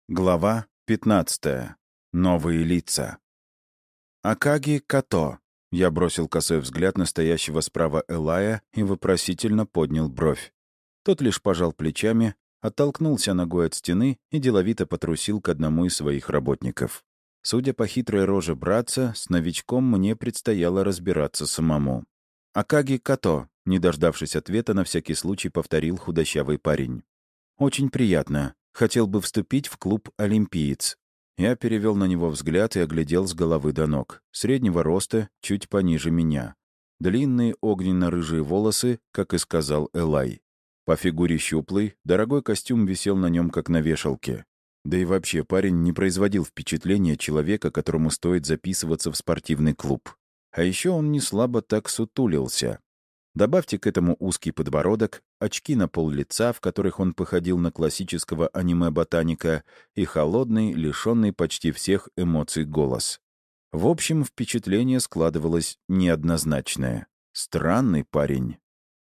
Глава 15. Новые лица. «Акаги Като». Я бросил косой взгляд на стоящего справа Элая и вопросительно поднял бровь. Тот лишь пожал плечами, оттолкнулся ногой от стены и деловито потрусил к одному из своих работников. Судя по хитрой роже братца, с новичком мне предстояло разбираться самому. «Акаги Като», не дождавшись ответа, на всякий случай повторил худощавый парень. «Очень приятно. Хотел бы вступить в клуб «Олимпиец». Я перевел на него взгляд и оглядел с головы до ног. Среднего роста, чуть пониже меня. Длинные огненно-рыжие волосы, как и сказал Элай. По фигуре щуплый, дорогой костюм висел на нем, как на вешалке. Да и вообще парень не производил впечатления человека, которому стоит записываться в спортивный клуб. А еще он не слабо так сутулился. Добавьте к этому узкий подбородок, очки на пол лица, в которых он походил на классического аниме-ботаника, и холодный, лишенный почти всех эмоций голос. В общем, впечатление складывалось неоднозначное. Странный парень.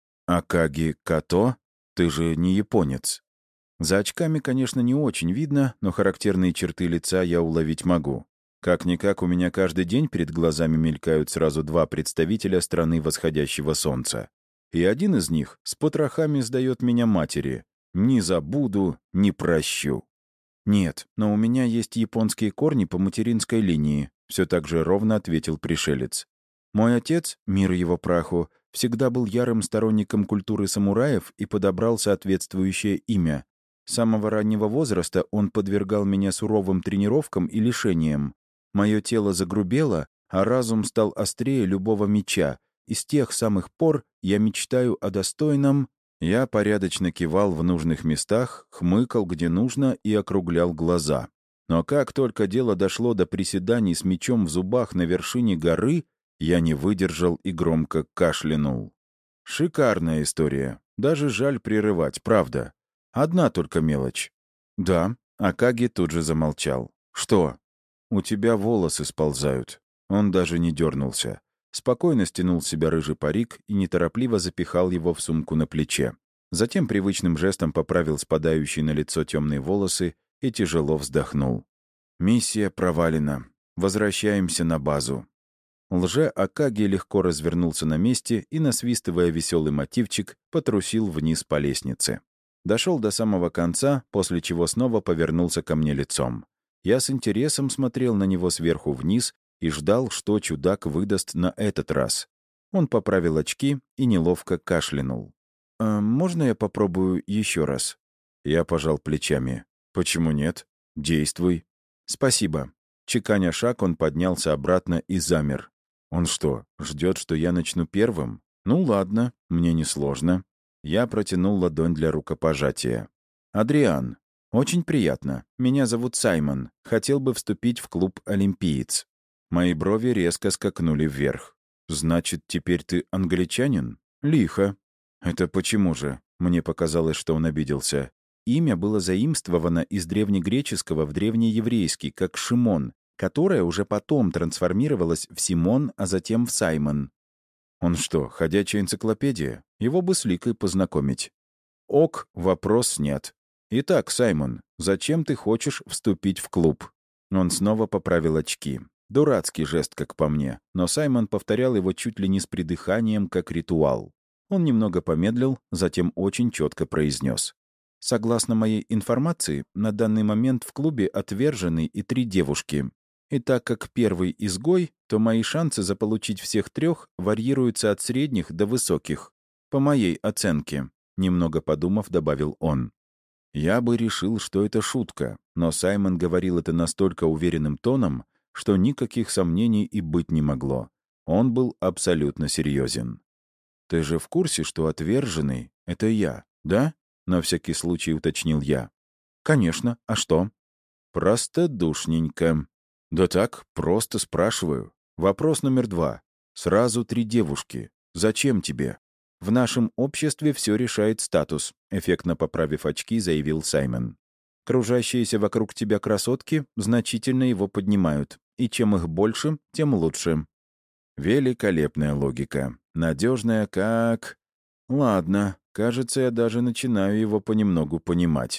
«Акаги Като? Ты же не японец». За очками, конечно, не очень видно, но характерные черты лица я уловить могу. Как-никак у меня каждый день перед глазами мелькают сразу два представителя страны восходящего солнца. И один из них с потрохами сдает меня матери. Не забуду, не прощу. «Нет, но у меня есть японские корни по материнской линии», все так же ровно ответил пришелец. «Мой отец, мир его праху, всегда был ярым сторонником культуры самураев и подобрал соответствующее имя. С самого раннего возраста он подвергал меня суровым тренировкам и лишениям. Мое тело загрубело, а разум стал острее любого меча, и с тех самых пор я мечтаю о достойном...» Я порядочно кивал в нужных местах, хмыкал где нужно и округлял глаза. Но как только дело дошло до приседаний с мечом в зубах на вершине горы, я не выдержал и громко кашлянул. Шикарная история. Даже жаль прерывать, правда. Одна только мелочь. «Да», — Акаги тут же замолчал. «Что?» «У тебя волосы сползают». Он даже не дернулся. Спокойно стянул с себя рыжий парик и неторопливо запихал его в сумку на плече. Затем привычным жестом поправил спадающие на лицо темные волосы и тяжело вздохнул. «Миссия провалена. Возвращаемся на базу». Лже-Акаги легко развернулся на месте и, насвистывая веселый мотивчик, потрусил вниз по лестнице. Дошел до самого конца, после чего снова повернулся ко мне лицом. Я с интересом смотрел на него сверху вниз и ждал, что чудак выдаст на этот раз. Он поправил очки и неловко кашлянул. «Можно я попробую еще раз?» Я пожал плечами. «Почему нет? Действуй». «Спасибо». Чеканя шаг, он поднялся обратно и замер. «Он что, ждет, что я начну первым? Ну ладно, мне несложно». Я протянул ладонь для рукопожатия. «Адриан, очень приятно. Меня зовут Саймон. Хотел бы вступить в клуб «Олимпиец». Мои брови резко скакнули вверх. «Значит, теперь ты англичанин? Лихо». «Это почему же?» Мне показалось, что он обиделся. Имя было заимствовано из древнегреческого в древнееврейский, как Шимон, которое уже потом трансформировалось в Симон, а затем в Саймон. Он что, ходячая энциклопедия? Его бы с Ликой познакомить. Ок, вопрос снят. Итак, Саймон, зачем ты хочешь вступить в клуб? Он снова поправил очки. Дурацкий жест, как по мне, но Саймон повторял его чуть ли не с придыханием, как ритуал. Он немного помедлил, затем очень четко произнес. «Согласно моей информации, на данный момент в клубе отвержены и 3 девушки. И так как первый изгой, то мои шансы заполучить всех 3 варьируются от средних до высоких. По моей оценке», — немного подумав, добавил он. Я бы решил, что это шутка, но Саймон говорил это настолько уверенным тоном, что никаких сомнений и быть не могло. Он был абсолютно серьезен. «Ты же в курсе, что отверженный — это я, да?» — на всякий случай уточнил я. «Конечно. А что?» «Простодушненько». «Да так, просто спрашиваю. Вопрос номер 2. Сразу 3 девушки. Зачем тебе?» «В нашем обществе все решает статус», — эффектно поправив очки, заявил Саймон. «Кружащиеся вокруг тебя красотки значительно его поднимают, и чем их больше, тем лучше». Великолепная логика. Надежная как... Ладно, кажется, я даже начинаю его понемногу понимать.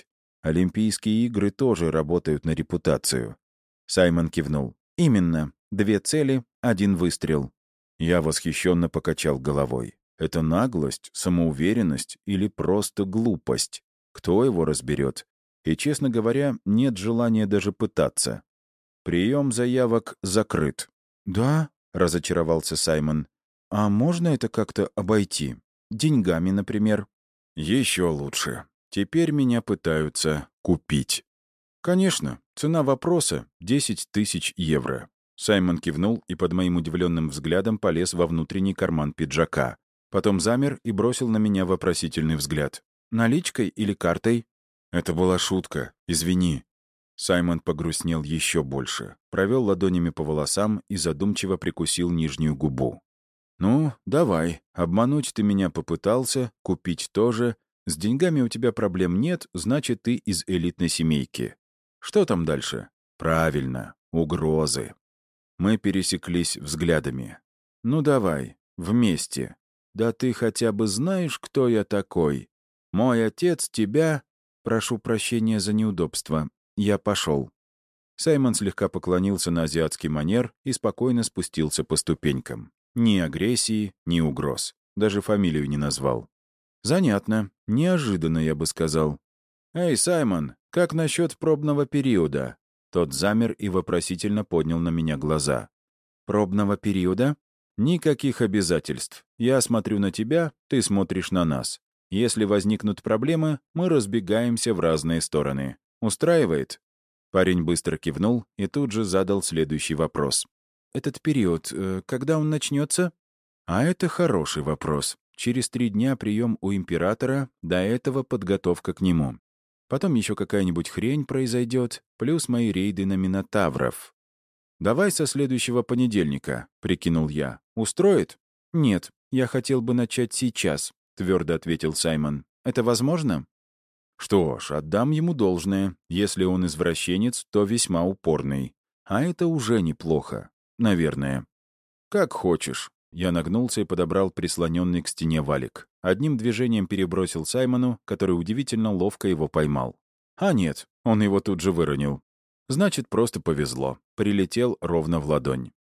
Олимпийские игры тоже работают на репутацию. Саймон кивнул. «Именно. 2 цели, 1 выстрел». Я восхищенно покачал головой. Это наглость, самоуверенность или просто глупость? Кто его разберет? И, честно говоря, нет желания даже пытаться. Прием заявок закрыт. «Да?» — разочаровался Саймон. «А можно это как-то обойти? Деньгами, например?» «Еще лучше. Теперь меня пытаются купить». «Конечно. Цена вопроса — 10 тысяч евро». Саймон кивнул и под моим удивленным взглядом полез во внутренний карман пиджака. Потом замер и бросил на меня вопросительный взгляд. «Наличкой или картой?» «Это была шутка. Извини». Саймон погрустнел еще больше, провел ладонями по волосам и задумчиво прикусил нижнюю губу. «Ну, давай. Обмануть ты меня попытался, купить тоже. С деньгами у тебя проблем нет, значит, ты из элитной семейки. Что там дальше?» «Правильно. Угрозы». Мы пересеклись взглядами. «Ну давай, вместе. Да ты хотя бы знаешь, кто я такой? Мой отец тебя...» «Прошу прощения за неудобство. Я пошел». Саймон слегка поклонился на азиатский манер и спокойно спустился по ступенькам. Ни агрессии, ни угроз. Даже фамилию не назвал. «Занятно. Неожиданно, я бы сказал». «Эй, Саймон, как насчет пробного периода?» Тот замер и вопросительно поднял на меня глаза. «Пробного периода?» «Никаких обязательств. Я смотрю на тебя, ты смотришь на нас. Если возникнут проблемы, мы разбегаемся в разные стороны. Устраивает?» Парень быстро кивнул и тут же задал следующий вопрос. «Этот период, когда он начнется?» «А это хороший вопрос. Через 3 дня прием у императора, до этого подготовка к нему. Потом еще какая-нибудь хрень произойдет, плюс мои рейды на Минотавров. «Давай со следующего понедельника», — прикинул я. «Устроит?» «Нет, я хотел бы начать сейчас», — твердо ответил Саймон. «Это возможно?» «Что ж, отдам ему должное. Если он извращенец, то весьма упорный. А это уже неплохо. Наверное». «Как хочешь». Я нагнулся и подобрал прислоненный к стене валик. Одним движением перебросил Саймону, который удивительно ловко его поймал. А нет, он его тут же выронил. Значит, просто повезло. Прилетел ровно в ладонь.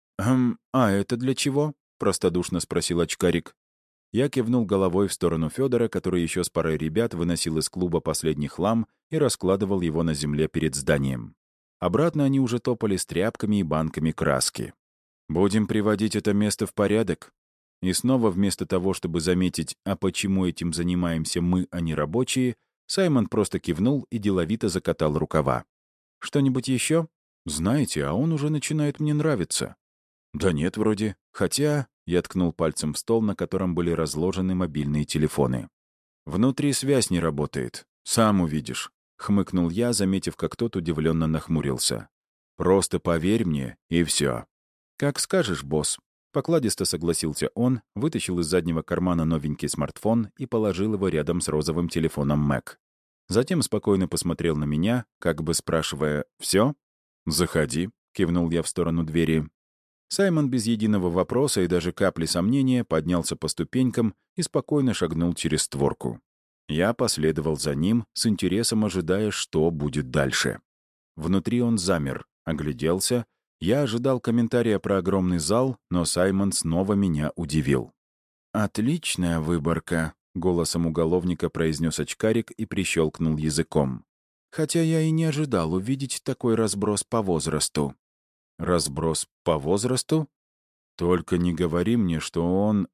А это для чего?» — простодушно спросил очкарик. Я кивнул головой в сторону Федора, который еще с парой ребят выносил из клуба последний хлам и раскладывал его на земле перед зданием. Обратно они уже топали с тряпками и банками краски. «Будем приводить это место в порядок?» И снова вместо того, чтобы заметить, а почему этим занимаемся мы, а не рабочие, Саймон просто кивнул и деловито закатал рукава. «Что-нибудь еще? Знаете, а он уже начинает мне нравиться». «Да нет, вроде. Хотя...» — я ткнул пальцем в стол, на котором были разложены мобильные телефоны. «Внутри связь не работает. Сам увидишь», — хмыкнул я, заметив, как тот удивленно нахмурился. «Просто поверь мне, и все». «Как скажешь, босс». Покладисто согласился он, вытащил из заднего кармана новенький смартфон и положил его рядом с розовым телефоном Мэг. Затем спокойно посмотрел на меня, как бы спрашивая «Все?» «Заходи», — кивнул я в сторону двери. Саймон без единого вопроса и даже капли сомнения поднялся по ступенькам и спокойно шагнул через створку. Я последовал за ним, с интересом ожидая, что будет дальше. Внутри он замер, огляделся. Я ожидал комментария про огромный зал, но Саймон снова меня удивил. «Отличная выборка», — голосом уголовника произнес очкарик и прищелкнул языком. «Хотя я и не ожидал увидеть такой разброс по возрасту». «Разброс по возрасту? Только не говори мне, что он...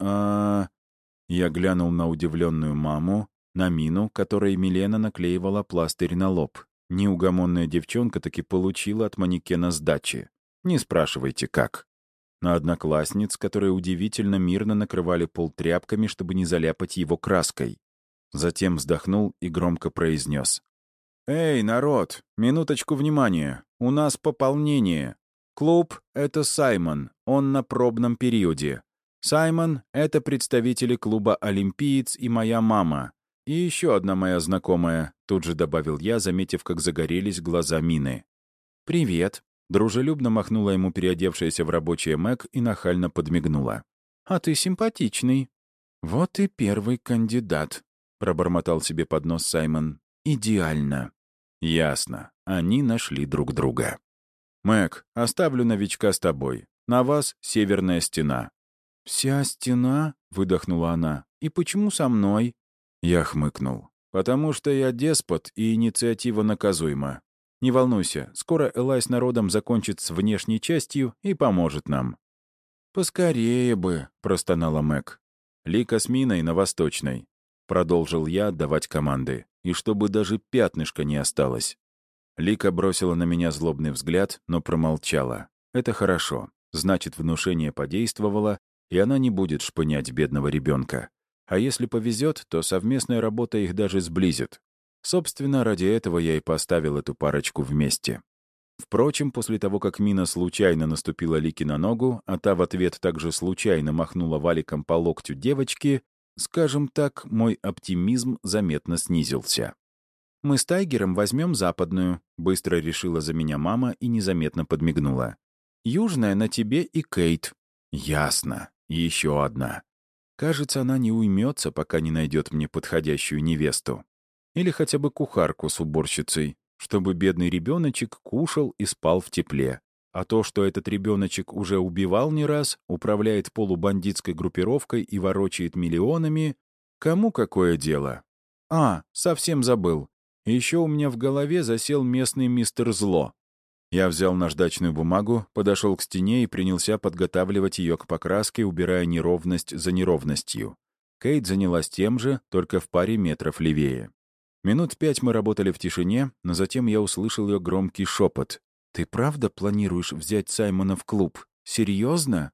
Я глянул на удивленную маму, на Мину, которой Милена наклеивала пластырь на лоб. Неугомонная девчонка таки получила от манекена сдачи. Не спрашивайте, как. На одноклассниц, которые удивительно мирно накрывали пол тряпками, чтобы не заляпать его краской. Затем вздохнул и громко произнес. «Эй, народ, минуточку внимания. У нас пополнение. Клуб — это Саймон, он на пробном периоде. Саймон — это представители клуба «Олимпиец» и моя мама. И еще одна моя знакомая», — тут же добавил я, заметив, как загорелись глаза Мины. «Привет», — дружелюбно махнула ему переодевшаяся в рабочее Мэг и нахально подмигнула. «А ты симпатичный». «Вот и первый кандидат», — пробормотал себе под нос Саймон. «Идеально». Ясно. Они нашли друг друга. «Мэг, оставлю новичка с тобой. На вас северная стена». «Вся стена?» — выдохнула она. «И почему со мной?» Я хмыкнул. «Потому что я деспот, и инициатива наказуема. Не волнуйся, скоро Элай с народом закончит с внешней частью и поможет нам». «Поскорее бы», — простонала Мэг. «Лика с Миной на Восточной». Продолжил я отдавать команды. И чтобы даже пятнышка не осталось. Лика бросила на меня злобный взгляд, но промолчала. Это хорошо. Значит, внушение подействовало, и она не будет шпынять бедного ребенка. А если повезет, то совместная работа их даже сблизит. Собственно, ради этого я и поставил эту парочку вместе. Впрочем, после того, как Мина случайно наступила Лике на ногу, а та в ответ также случайно махнула валиком по локтю девочки, скажем так, мой оптимизм заметно снизился. «Мы с Тайгером возьмем западную», — быстро решила за меня мама и незаметно подмигнула. «Южная на тебе и Кейт». «Ясно. Еще одна. Кажется, она не уймется, пока не найдет мне подходящую невесту. Или хотя бы кухарку с уборщицей, чтобы бедный ребеночек кушал и спал в тепле. А то, что этот ребеночек уже убивал не раз, управляет полубандитской группировкой и ворочает миллионами, кому какое дело? Совсем забыл. Еще у меня в голове засел местный мистер Зло. Я взял наждачную бумагу, подошел к стене и принялся подготавливать ее к покраске, убирая неровность за неровностью. Кейт занялась тем же, только в паре метров левее. Минут 5 мы работали в тишине, но затем я услышал ее громкий шепот. «Ты правда планируешь взять Саймона в клуб? Серьезно?»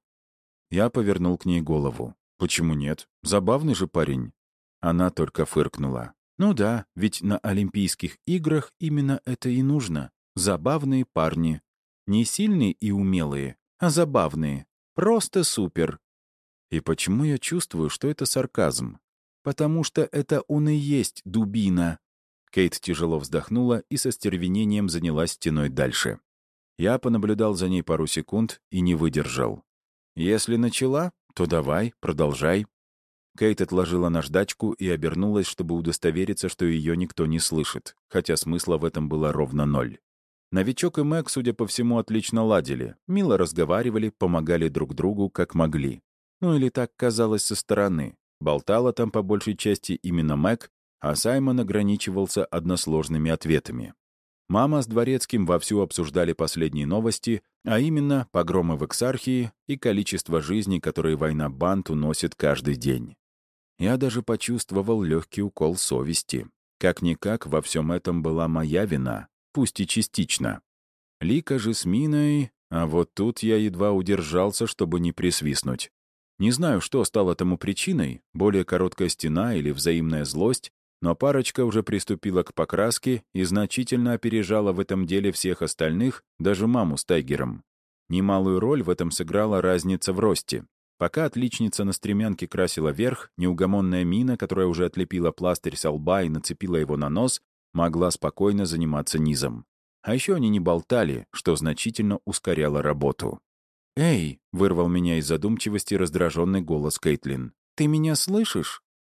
Я повернул к ней голову. «Почему нет? Забавный же парень». Она только фыркнула. «Ну да, ведь на Олимпийских играх именно это и нужно. Забавные парни. Не сильные и умелые, а забавные. Просто супер». И почему я чувствую, что это сарказм? Потому что это он и есть дубина. Кейт тяжело вздохнула и со стервенением занялась стеной дальше. Я понаблюдал за ней пару секунд и не выдержал. «Если начала, то давай, продолжай». Кейт отложила наждачку и обернулась, чтобы удостовериться, что ее никто не слышит, хотя смысла в этом было ровно 0. Новичок и Мэг, судя по всему, отлично ладили, мило разговаривали, помогали друг другу, как могли. Ну или так казалось со стороны. Болтала там по большей части именно Мэг, а Саймон ограничивался односложными ответами. Мама с Дворецким вовсю обсуждали последние новости, а именно погромы в Эксархии и количество жизней, которые война банд уносит каждый день. Я даже почувствовал легкий укол совести. Как-никак во всем этом была моя вина, пусть и частично. Лика же с Миной, а вот тут я едва удержался, чтобы не присвистнуть. Не знаю, что стало тому причиной, более короткая стена или взаимная злость, но парочка уже приступила к покраске и значительно опережала в этом деле всех остальных, даже маму с Тайгером. Немалую роль в этом сыграла разница в росте. Пока отличница на стремянке красила верх, неугомонная Мина, которая уже отлепила пластырь со лба и нацепила его на нос, могла спокойно заниматься низом. А еще они не болтали, что значительно ускоряло работу. «Эй!» — вырвал меня из задумчивости раздраженный голос Кейтлин. «Ты меня слышишь?»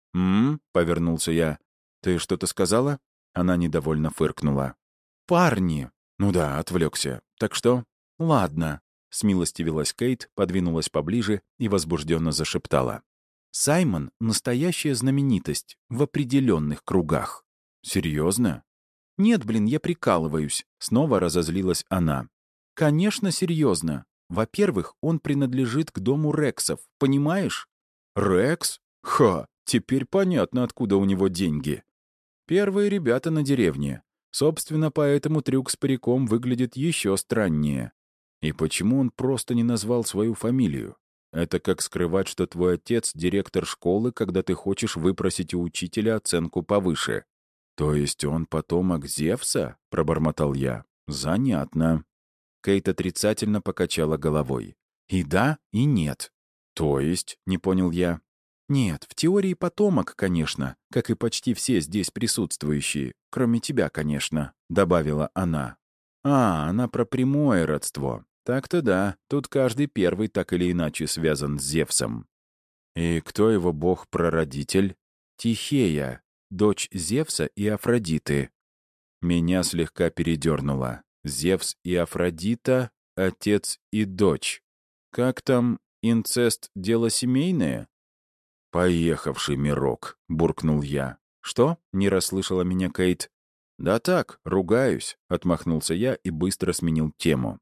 повернулся я. «Ты что-то сказала?» Она недовольно фыркнула. «Парни!» «Ну да, отвлекся. Так что?» «Ладно». Смилостивилась Кейт, подвинулась поближе и возбужденно зашептала. «Саймон — настоящая знаменитость в определенных кругах». «Серьезно?» «Нет, блин, я прикалываюсь», — снова разозлилась она. «Конечно, серьезно. Во-первых, он принадлежит к дому Рексов, понимаешь?» «Рекс? Ха, теперь понятно, откуда у него деньги. Первые ребята на деревне. Собственно, поэтому трюк с париком выглядит еще страннее. И почему он просто не назвал свою фамилию? Это как скрывать, что твой отец — директор школы, когда ты хочешь выпросить у учителя оценку повыше. «То есть он потомок Зевса?» — пробормотал я. «Занятно». Кейт отрицательно покачала головой. «И да, и нет». «То есть?» — не понял я. «Нет, в теории потомок, конечно, как и почти все здесь присутствующие, кроме тебя, конечно», — добавила она. Она про прямое родство. Так-то да, тут каждый первый так или иначе связан с Зевсом». «И кто его бог-прародитель?» «Тихея, дочь Зевса и Афродиты». Меня слегка передернуло. Зевс и Афродита, отец и дочь. Как там, инцест — дело семейное? «Поехавший мирок», — буркнул я. «Что?» — не расслышала меня Кейт. «Да так, ругаюсь», — отмахнулся я и быстро сменил тему.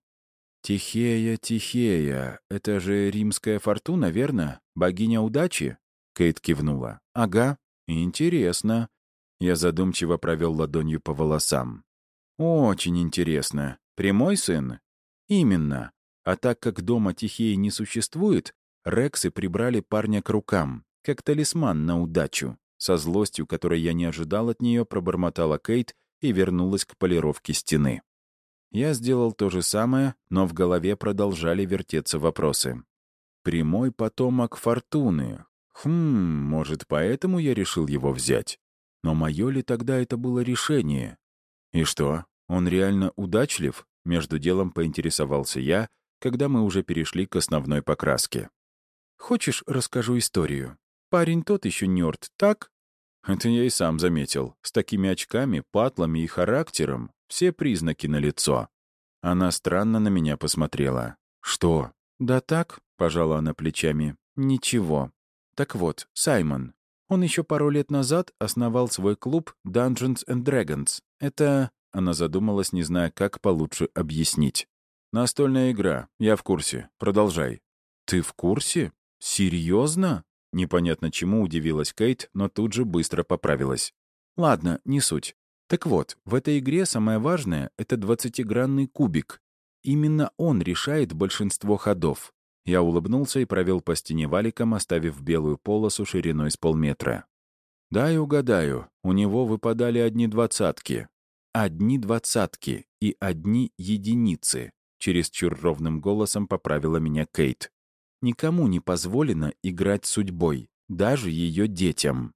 «Тихея, Тихея, это же римская фортуна, верно? Богиня удачи?» Кейт кивнула. «Ага, интересно». Я задумчиво провел ладонью по волосам. «Очень интересно. Прямой сын?» «Именно. А так как дома Тихеи не существует, Рексы прибрали парня к рукам, как талисман на удачу». Со злостью, которой я не ожидал от нее, пробормотала Кейт и вернулась к полировке стены. Я сделал то же самое, но в голове продолжали вертеться вопросы. «Прямой потомок Фортуны. Может, поэтому я решил его взять? Но мое ли тогда это было решение? И что, он реально удачлив?» Между делом поинтересовался я, когда мы уже перешли к основной покраске. «Хочешь, расскажу историю? Парень тот еще нерд, так?» Это я и сам заметил. С такими очками, патлами и характером все признаки налицо. Она странно на меня посмотрела. «Что?» «Да так», — пожала она плечами. «Ничего. Так вот, Саймон. Он еще пару лет назад основал свой клуб Dungeons and Dragons. Это...» Она задумалась, не зная, как получше объяснить. «Настольная игра. Я в курсе. Продолжай». «Ты в курсе? Серьезно?» Непонятно чему удивилась Кейт, но тут же быстро поправилась. «Ладно, не суть. Так вот, в этой игре самое важное — это 20-гранный кубик. Именно он решает большинство ходов». Я улыбнулся и провел по стене валиком, оставив белую полосу шириной с полметра. «Дай угадаю, у него выпадали одни двадцатки». «Одни двадцатки и одни единицы», — чересчур ровным голосом поправила меня Кейт. «Никому не позволено играть судьбой, даже ее детям».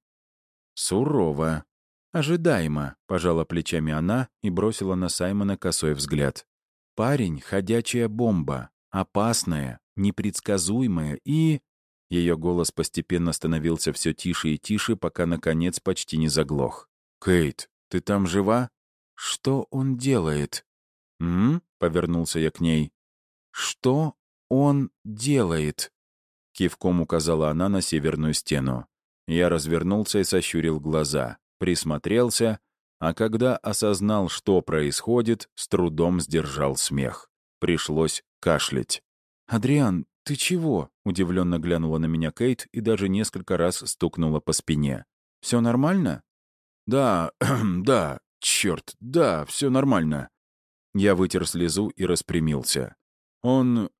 «Сурово». «Ожидаемо», — пожала плечами она и бросила на Саймона косой взгляд. «Парень — ходячая бомба, опасная, непредсказуемая и...» Ее голос постепенно становился все тише и тише, пока, наконец, почти не заглох. «Кейт, ты там жива?» «Что он делает?» Повернулся я к ней. «Что он делает?» Кивком указала она на северную стену. Я развернулся и сощурил глаза, присмотрелся, а когда осознал, что происходит, с трудом сдержал смех. Пришлось кашлять. «Адриан, ты чего?» — удивленно глянула на меня Кейт и даже несколько раз стукнула по спине. «Все нормально?» «Да, да, черт, да, все нормально». Я вытер слезу и распрямился. «Он,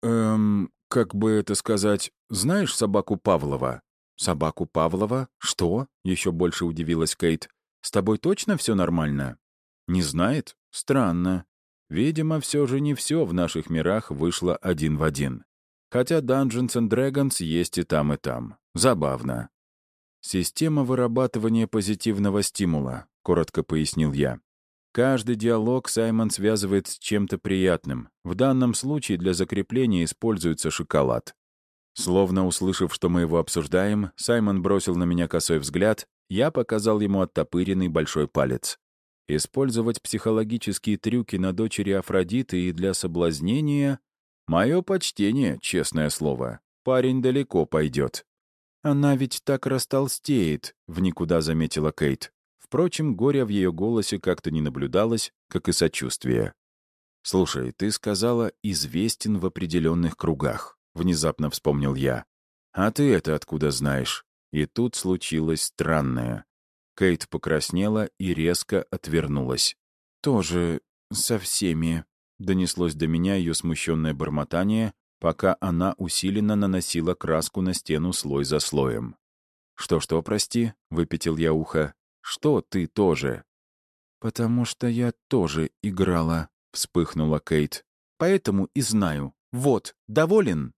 как бы это сказать, знаешь собаку Павлова?» «Собаку Павлова? Что?» — еще больше удивилась Кейт. «С тобой точно все нормально?» «Не знает? Странно. Видимо, все же не все в наших мирах вышло один в один. Хотя Dungeons and Dragons есть и там, и там. Забавно». «Система вырабатывания позитивного стимула», — коротко пояснил я. Каждый диалог Саймон связывает с чем-то приятным. В данном случае для закрепления используется шоколад. Словно услышав, что мы его обсуждаем, Саймон бросил на меня косой взгляд, я показал ему оттопыренный большой палец. Использовать психологические трюки на дочери Афродиты и для соблазнения — мое почтение, честное слово. Парень далеко пойдет. «Она ведь так растолстеет», — в никуда заметила Кейт. Впрочем, горя в ее голосе как-то не наблюдалось, как и сочувствие. «Слушай, ты сказала, известен в определенных кругах», — внезапно вспомнил я. «А ты это откуда знаешь?» И тут случилось странное. Кейт покраснела и резко отвернулась. «Тоже со всеми», — донеслось до меня ее смущенное бормотание, пока она усиленно наносила краску на стену слой за слоем. «Что-что, прости?» — выпятил я ухо. «Что ты тоже?» «Потому что я тоже играла», — вспыхнула Кейт. «Поэтому и знаю. Вот, доволен?»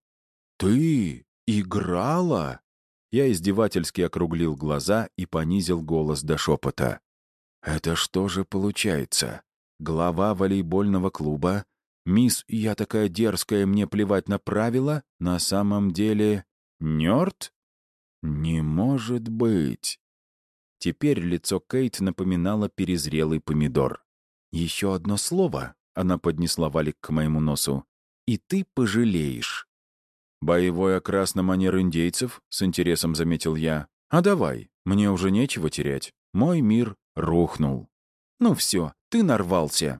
«Ты играла?» Я издевательски округлил глаза и понизил голос до шепота. «Это что же получается? Глава волейбольного клуба? Мисс, я такая дерзкая, мне плевать на правила? На самом деле... нёрд? Не может быть!» Теперь лицо Кейт напоминало перезрелый помидор. «Еще одно слово», — она поднесла валик к моему носу, — «и ты пожалеешь». «Боевой окрас на манер индейцев?» — с интересом заметил я. «А давай, мне уже нечего терять. Мой мир рухнул». «Ну все, ты нарвался».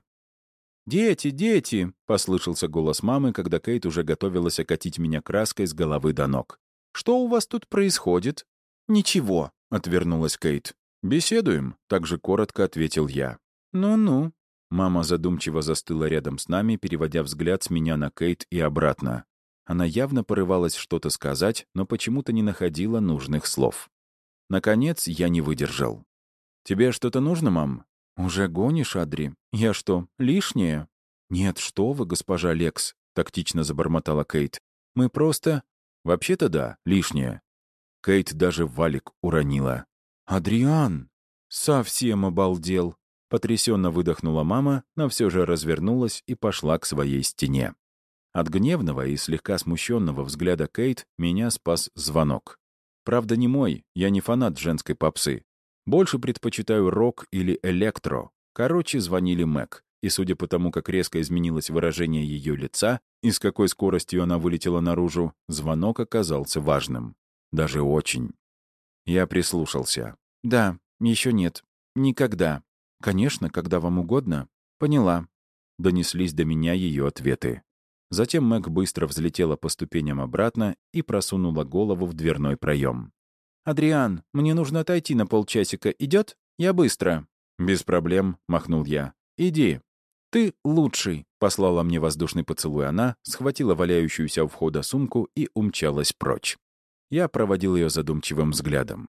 «Дети, дети!» — послышался голос мамы, когда Кейт уже готовилась окатить меня краской с головы до ног. «Что у вас тут происходит?» «Ничего», — отвернулась Кейт. «Беседуем», — также коротко ответил я. «Ну-ну». Мама задумчиво застыла рядом с нами, переводя взгляд с меня на Кейт и обратно. Она явно порывалась что-то сказать, но почему-то не находила нужных слов. Наконец, я не выдержал. «Тебе что-то нужно, мам?» «Уже гонишь, Адри? Я что, лишняя?» «Нет, что вы, госпожа Лекс», — тактично забормотала Кейт. «Мы просто...» «Вообще-то да, лишняя». Кейт даже валик уронила. «Адриан!» «Совсем обалдел!» Потрясенно выдохнула мама, но все же развернулась и пошла к своей стене. От гневного и слегка смущенного взгляда Кейт меня спас звонок. Правда, не мой, я не фанат женской попсы. Больше предпочитаю рок или электро. Короче, звонили Мэг, и судя по тому, как резко изменилось выражение ее лица и с какой скоростью она вылетела наружу, звонок оказался важным. Даже очень. Я прислушался. «Да, еще нет. Никогда. Конечно, когда вам угодно. Поняла». Донеслись до меня ее ответы. Затем Мэг быстро взлетела по ступеням обратно и просунула голову в дверной проем. «Адриан, мне нужно отойти на полчасика. Идет? Я быстро». «Без проблем», — махнул я. «Иди». «Ты лучший», — послала мне воздушный поцелуй она, схватила валяющуюся у входа сумку и умчалась прочь. Я проводил ее задумчивым взглядом.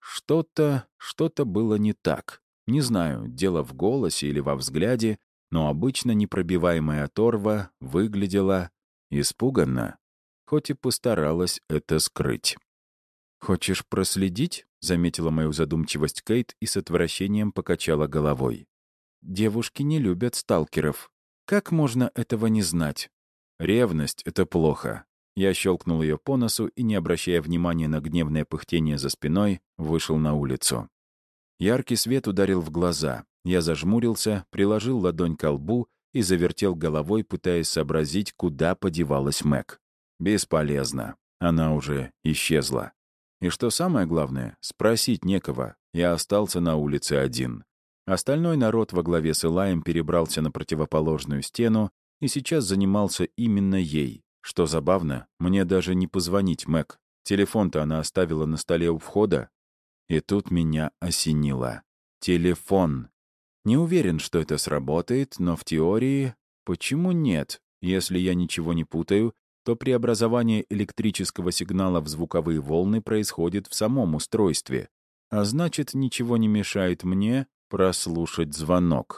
Что-то было не так. Не знаю, дело в голосе или во взгляде, но обычно непробиваемая торва выглядела испуганно, хоть и постаралась это скрыть. «Хочешь проследить?» — заметила мою задумчивость Кейт и с отвращением покачала головой. «Девушки не любят сталкеров. Как можно этого не знать?» «Ревность — это плохо». Я щелкнул ее по носу и, не обращая внимания на гневное пыхтение за спиной, вышел на улицу. Яркий свет ударил в глаза. Я зажмурился, приложил ладонь ко лбу и завертел головой, пытаясь сообразить, куда подевалась Мэг. Бесполезно. Она уже исчезла. И что самое главное, спросить некого. Я остался на улице один. Остальной народ во главе с Элаем перебрался на противоположную стену и сейчас занимался именно ей. Что забавно, мне даже не позвонить Мэг. Телефон-то она оставила на столе у входа. И тут меня осенило. Телефон. Не уверен, что это сработает, но в теории... Почему нет? Если я ничего не путаю, то преобразование электрического сигнала в звуковые волны происходит в самом устройстве. А значит, ничего не мешает мне прослушать звонок.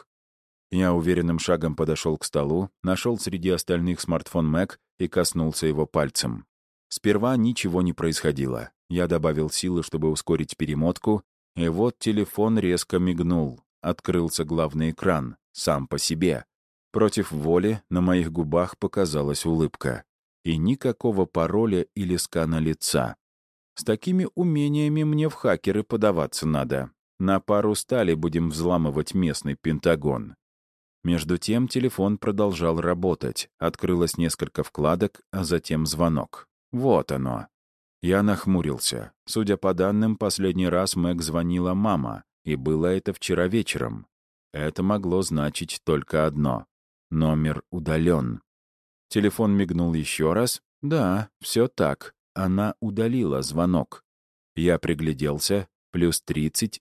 Я уверенным шагом подошел к столу, нашел среди остальных смартфон Мэг и коснулся его пальцем. Сперва ничего не происходило. Я добавил силы, чтобы ускорить перемотку, и вот телефон резко мигнул. Открылся главный экран, сам по себе. Против воли на моих губах показалась улыбка. И никакого пароля или скана лица. С такими умениями мне в хакеры подаваться надо. На пару стали будем взламывать местный Пентагон. Между тем телефон продолжал работать. Открылось несколько вкладок, а затем звонок. Вот оно. Я нахмурился. Судя по данным, последний раз Мэг звонила мама, и было это вчера вечером. Это могло значить только одно. Номер удален. Телефон мигнул еще раз. Да, все так. Она удалила звонок. Я пригляделся. +30,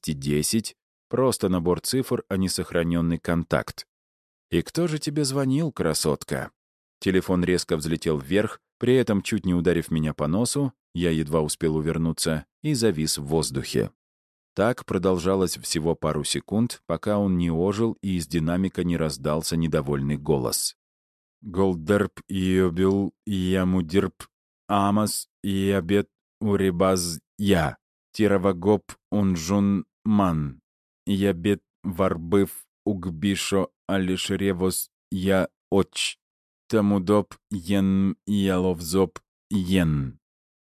210. Просто набор цифр, а не сохраненный контакт. «И кто же тебе звонил, красотка?» Телефон резко взлетел вверх, при этом чуть не ударив меня по носу, я едва успел увернуться и завис в воздухе. Так продолжалось всего пару секунд, пока он не ожил и из динамика не раздался недовольный голос. «Голдерп иобил ямудирп амас иабет урибаз я, тиравагоп унжун ман». Я бед варбыв угбишо алишревос я оч. Тамудоп ен яловзоп ен.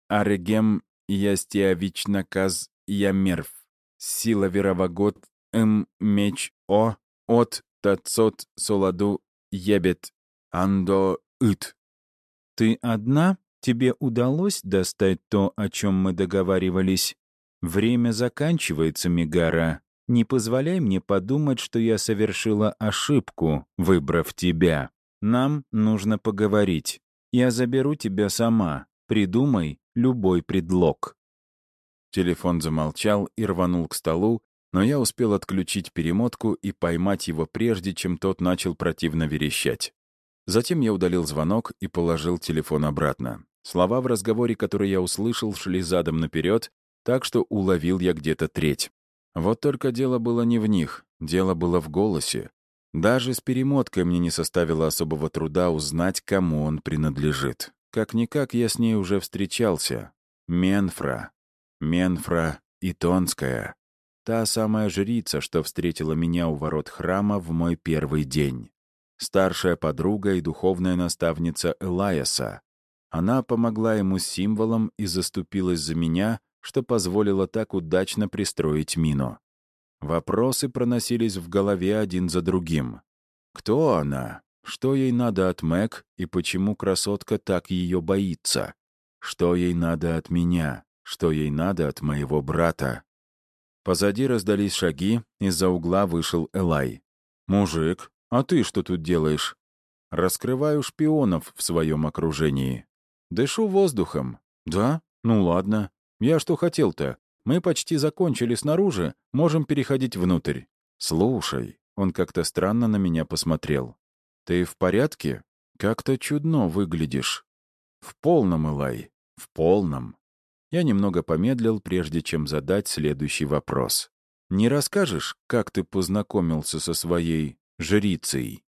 Арегем ястиавич наказ я мерв. Сила веровагот меч о от тацот соладу ебет андо ит». «Ты одна? Тебе удалось достать то, о чем мы договаривались? Время заканчивается, Мегара. Не позволяй мне подумать, что я совершила ошибку, выбрав тебя. Нам нужно поговорить. Я заберу тебя сама. Придумай любой предлог». Телефон замолчал и рванул к столу, но я успел отключить перемотку и поймать его прежде, чем тот начал противно верещать. Затем я удалил звонок и положил телефон обратно. Слова в разговоре, которые я услышал, шли задом наперед, так что уловил я где-то треть. Вот только дело было не в них, дело было в голосе. Даже с перемоткой мне не составило особого труда узнать, кому он принадлежит. Как-никак я с ней уже встречался. Менфра. Менфра Итонская. Та самая жрица, что встретила меня у ворот храма в мой первый день. Старшая подруга и духовная наставница Элайаса. Она помогла ему с символом и заступилась за меня, что позволило так удачно пристроить мину. Вопросы проносились в голове один за другим. Кто она? Что ей надо от Мэг и почему красотка так ее боится? Что ей надо от меня? Что ей надо от моего брата? Позади раздались шаги, из-за угла вышел Элай. «Мужик, а ты что тут делаешь?» «Раскрываю шпионов в своем окружении. Дышу воздухом». «Да? Ну ладно. Я что хотел-то? Мы почти закончили снаружи, можем переходить внутрь». «Слушай», — он как-то странно на меня посмотрел. «Ты в порядке? Как-то чудно выглядишь». «В полном, Элай, в полном». Я немного помедлил, прежде чем задать следующий вопрос. «Не расскажешь, как ты познакомился со своей жрицей?»